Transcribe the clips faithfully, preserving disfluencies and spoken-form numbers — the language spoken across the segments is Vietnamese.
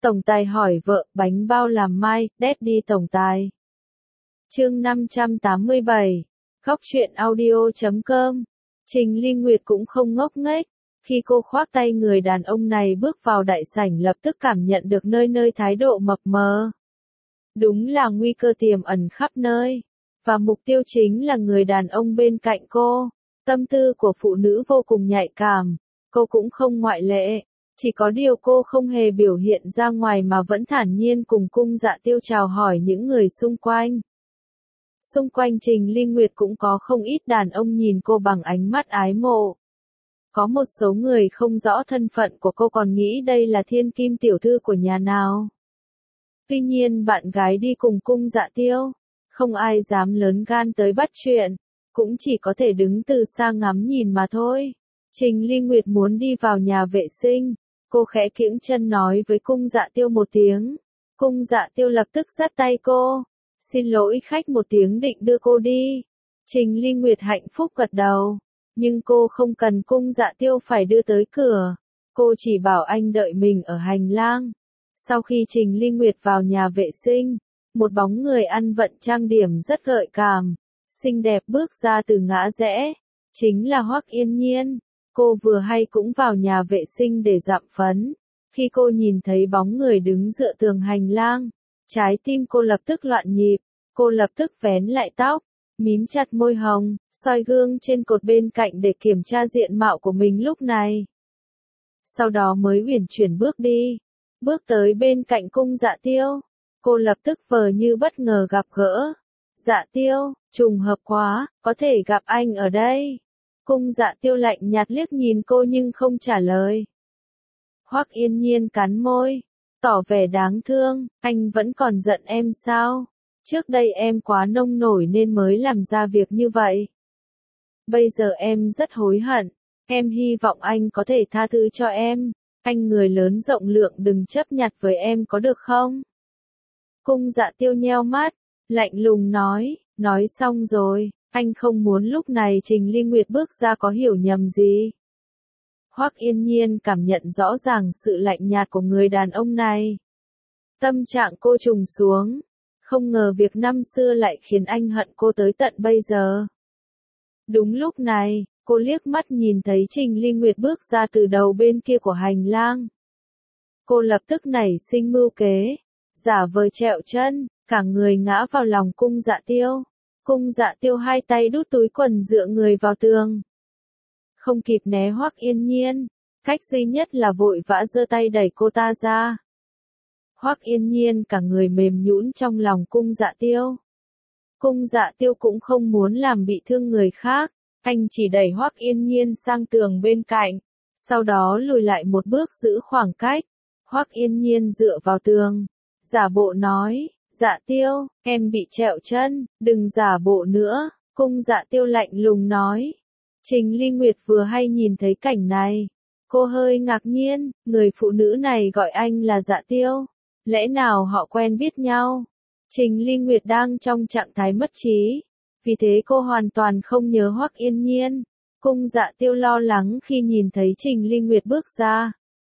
Tổng tài hỏi vợ, bánh bao làm mai, Daddy tổng tài. Chương năm trăm tám mươi bảy. Góc truyện audio chấm com. Trình Ly Nguyệt cũng không ngốc nghếch. Khi cô khoác tay người đàn ông này bước vào đại sảnh lập tức cảm nhận được nơi nơi thái độ mập mờ. Đúng là nguy cơ tiềm ẩn khắp nơi. Và mục tiêu chính là người đàn ông bên cạnh cô. Tâm tư của phụ nữ vô cùng nhạy cảm. Cô cũng không ngoại lệ. Chỉ có điều cô không hề biểu hiện ra ngoài mà vẫn thản nhiên cùng Cung Dạ Tiêu chào hỏi những người xung quanh. Xung quanh Trình Ly Nguyệt cũng có không ít đàn ông nhìn cô bằng ánh mắt ái mộ. Có một số người không rõ thân phận của cô còn nghĩ đây là thiên kim tiểu thư của nhà nào. Tuy nhiên bạn gái đi cùng Cung Dạ Tiêu, không ai dám lớn gan tới bắt chuyện, cũng chỉ có thể đứng từ xa ngắm nhìn mà thôi. Trình Ly Nguyệt muốn đi vào nhà vệ sinh, cô khẽ kiễng chân nói với Cung Dạ Tiêu một tiếng. Cung Dạ Tiêu lập tức dắt tay cô. Xin lỗi khách một tiếng định đưa cô đi. Trình Ly Nguyệt hạnh phúc gật đầu. Nhưng cô không cần Cung Dạ Tiêu phải đưa tới cửa. Cô chỉ bảo anh đợi mình ở hành lang. Sau khi Trình Ly Nguyệt vào nhà vệ sinh, một bóng người ăn vận trang điểm rất gợi cảm, xinh đẹp bước ra từ ngã rẽ. Chính là Hoắc Yên Nhiên. Cô vừa hay cũng vào nhà vệ sinh để dặm phấn. Khi cô nhìn thấy bóng người đứng dựa tường hành lang, trái tim cô lập tức loạn nhịp. Cô lập tức vén lại tóc, mím chặt môi hồng, soi gương trên cột bên cạnh để kiểm tra diện mạo của mình lúc này. Sau đó mới uyển chuyển bước đi, bước tới bên cạnh Cung Dạ Tiêu. Cô lập tức vờ như bất ngờ gặp gỡ. Dạ Tiêu, trùng hợp quá, có thể gặp anh ở đây. Cung Dạ Tiêu lạnh nhạt liếc nhìn cô nhưng không trả lời. Hoắc Yên Nhiên cắn môi, tỏ vẻ đáng thương, anh vẫn còn giận em sao? Trước đây em quá nông nổi nên mới làm ra việc như vậy. Bây giờ em rất hối hận, em hy vọng anh có thể tha thứ cho em. Anh người lớn rộng lượng đừng chấp nhặt với em có được không? Cung Dạ Tiêu nheo mắt, lạnh lùng nói, nói xong rồi, anh không muốn lúc này Trình Ly Nguyệt bước ra có hiểu nhầm gì. Hoắc Yên Nhiên cảm nhận rõ ràng sự lạnh nhạt của người đàn ông này. Tâm trạng cô trùng xuống, không ngờ việc năm xưa lại khiến anh hận cô tới tận bây giờ. Đúng lúc này, cô liếc mắt nhìn thấy Trình Ly Nguyệt bước ra từ đầu bên kia của hành lang. Cô lập tức nảy sinh mưu kế, giả vờ trẹo chân, cả người ngã vào lòng Cung Dạ Tiêu. Cung Dạ Tiêu hai tay đút túi quần dựa người vào tường. Không kịp né Hoắc Yên Nhiên, cách duy nhất là vội vã giơ tay đẩy cô ta ra. Hoắc Yên Nhiên cả người mềm nhũn trong lòng Cung Dạ Tiêu. Cung Dạ Tiêu cũng không muốn làm bị thương người khác, anh chỉ đẩy Hoắc Yên Nhiên sang tường bên cạnh, sau đó lùi lại một bước giữ khoảng cách. Hoắc Yên Nhiên dựa vào tường, giả bộ nói, Dạ Tiêu, em bị trẹo chân, đừng giả bộ nữa. Cung Dạ Tiêu lạnh lùng nói. Trình Ly Nguyệt vừa hay nhìn thấy cảnh này. Cô hơi ngạc nhiên, người phụ nữ này gọi anh là Dạ Tiêu. Lẽ nào họ quen biết nhau? Trình Ly Nguyệt đang trong trạng thái mất trí. Vì thế cô hoàn toàn không nhớ Hoắc Yên Nhiên. Cung Dạ Tiêu lo lắng khi nhìn thấy Trình Ly Nguyệt bước ra.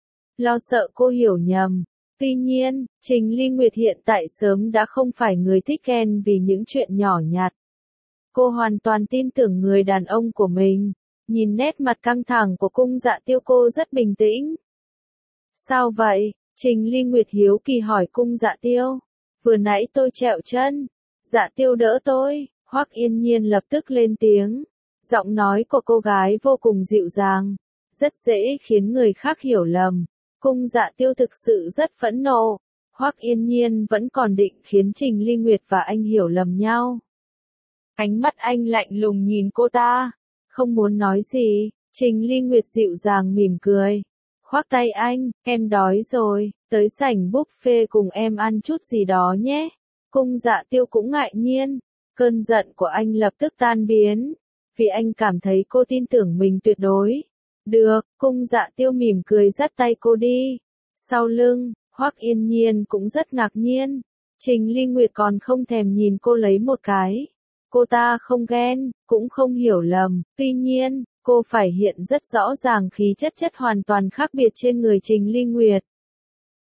Lo sợ cô hiểu nhầm. Tuy nhiên, Trình Ly Nguyệt hiện tại sớm đã không phải người thích ghen vì những chuyện nhỏ nhặt. Cô hoàn toàn tin tưởng người đàn ông của mình. Nhìn nét mặt căng thẳng của Cung Dạ Tiêu cô rất bình tĩnh. Sao vậy? Trình Ly Nguyệt hiếu kỳ hỏi Cung Dạ Tiêu. Vừa nãy tôi trẹo chân. Dạ Tiêu đỡ tôi. Hoắc Yên Nhiên lập tức lên tiếng. Giọng nói của cô gái vô cùng dịu dàng. Rất dễ khiến người khác hiểu lầm. Cung Dạ Tiêu thực sự rất phẫn nộ. Hoắc Yên Nhiên vẫn còn định khiến Trình Ly Nguyệt và anh hiểu lầm nhau. Ánh mắt anh lạnh lùng nhìn cô ta. Không muốn nói gì, Trình Ly Nguyệt dịu dàng mỉm cười. Khoác tay anh, em đói rồi, tới sảnh buffet cùng em ăn chút gì đó nhé. Cung Dạ Tiêu cũng ngại nhiên. Cơn giận của anh lập tức tan biến. Vì anh cảm thấy cô tin tưởng mình tuyệt đối. Được, Cung Dạ Tiêu mỉm cười dắt tay cô đi. Sau lưng, Hoắc Yên Nhiên cũng rất ngạc nhiên. Trình Ly Nguyệt còn không thèm nhìn cô lấy một cái. Cô ta không ghen, cũng không hiểu lầm. Tuy nhiên, cô phải hiện rất rõ ràng khí chất chất hoàn toàn khác biệt trên người Trình Ly Nguyệt.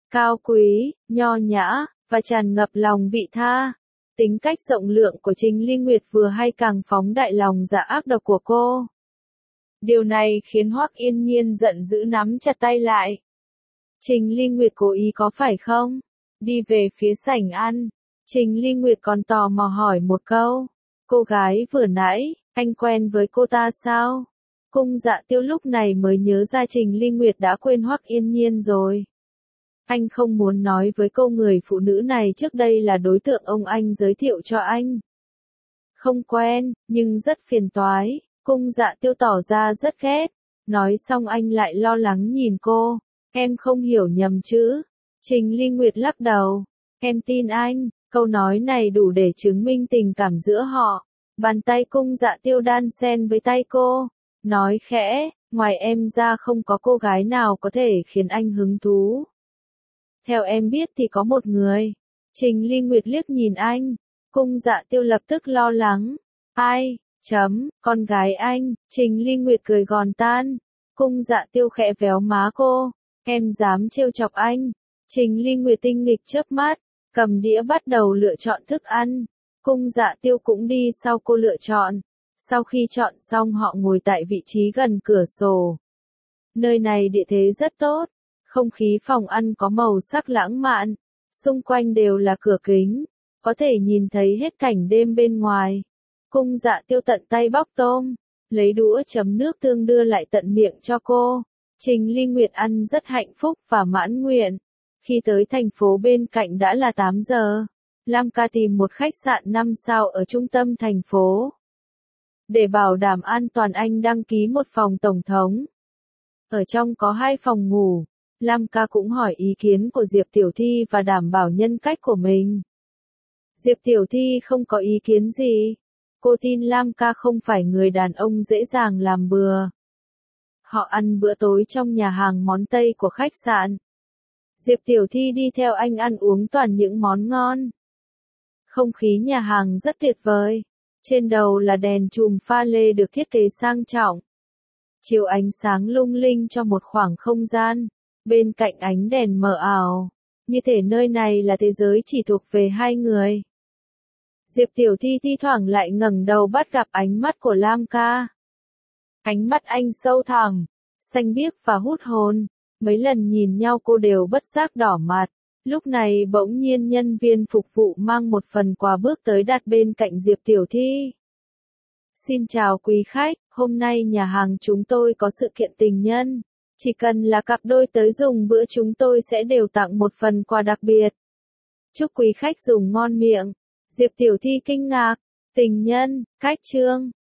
cao quý, nho nhã, và tràn ngập lòng vị tha. Tính cách rộng lượng của Trình Ly Nguyệt vừa hay càng phóng đại lòng dạ ác độc của cô. Điều này khiến Hoắc Yên Nhiên giận dữ nắm chặt tay lại. Trình Ly Nguyệt cố ý có phải không? Đi về phía sảnh ăn, Trình Ly Nguyệt còn tò mò hỏi một câu. Cô gái vừa nãy, anh quen với cô ta sao? Cung Dạ Tiêu lúc này mới nhớ ra Trình Ly Nguyệt đã quên Hoắc Yên Nhiên rồi. Anh không muốn nói với cô người phụ nữ này trước đây là đối tượng ông anh giới thiệu cho anh. Không quen, nhưng rất phiền toái. Cung Dạ Tiêu tỏ ra rất ghét. Nói xong anh lại lo lắng nhìn cô. Em không hiểu nhầm chứ? Trình Ly Nguyệt lắc đầu. Em tin anh. Câu nói này đủ để chứng minh tình cảm giữa họ. Bàn tay Cung Dạ Tiêu đan xen với tay cô. Nói khẽ, ngoài em ra không có cô gái nào có thể khiến anh hứng thú. Theo em biết thì có một người. Trình Ly Nguyệt liếc nhìn anh. Cung Dạ Tiêu lập tức lo lắng. Ai? Chấm, con gái anh. Trình Ly Nguyệt cười gòn tan. Cung Dạ Tiêu khẽ véo má cô. Em dám trêu chọc anh. Trình Ly Nguyệt tinh nghịch chớp mắt. Cầm đĩa bắt đầu lựa chọn thức ăn. Cung Dạ Tiêu cũng đi sau cô lựa chọn. Sau khi chọn xong họ ngồi tại vị trí gần cửa sổ. Nơi này địa thế rất tốt. Không khí phòng ăn có màu sắc lãng mạn. Xung quanh đều là cửa kính. Có thể nhìn thấy hết cảnh đêm bên ngoài. Cung Dạ Tiêu tận tay bóc tôm. Lấy đũa chấm nước tương đưa lại tận miệng cho cô. Trình Ly Nguyệt ăn rất hạnh phúc và mãn nguyện. Khi tới thành phố bên cạnh đã là tám giờ. Lam Ca tìm một khách sạn năm sao ở trung tâm thành phố. Để bảo đảm an toàn anh đăng ký một phòng tổng thống. Ở trong có hai phòng ngủ. Lam Ca cũng hỏi ý kiến của Diệp Tiểu Thi và đảm bảo nhân cách của mình. Diệp Tiểu Thi không có ý kiến gì. Cô tin Lam Ca không phải người đàn ông dễ dàng làm bừa. Họ ăn bữa tối trong nhà hàng món Tây của khách sạn. Diệp Tiểu Thi đi theo anh ăn uống toàn những món ngon. Không khí nhà hàng rất tuyệt vời. Trên đầu là đèn chùm pha lê được thiết kế sang trọng. Chiếu ánh sáng lung linh cho một khoảng không gian. Bên cạnh ánh đèn mờ ảo. Như thể nơi này là thế giới chỉ thuộc về hai người. Diệp Tiểu Thi thi thoảng lại ngẩng đầu bắt gặp ánh mắt của Lam Ca. Ánh mắt anh sâu thẳm, xanh biếc và hút hồn. Mấy lần nhìn nhau cô đều bất giác đỏ mặt. Lúc này bỗng nhiên nhân viên phục vụ mang một phần quà bước tới đặt bên cạnh Diệp Tiểu Thi. Xin chào quý khách, hôm nay nhà hàng chúng tôi có sự kiện tình nhân. Chỉ cần là cặp đôi tới dùng bữa chúng tôi sẽ đều tặng một phần quà đặc biệt. Chúc quý khách dùng ngon miệng. Diệp Tiểu Thi kinh ngạc. Tình nhân, khách trương,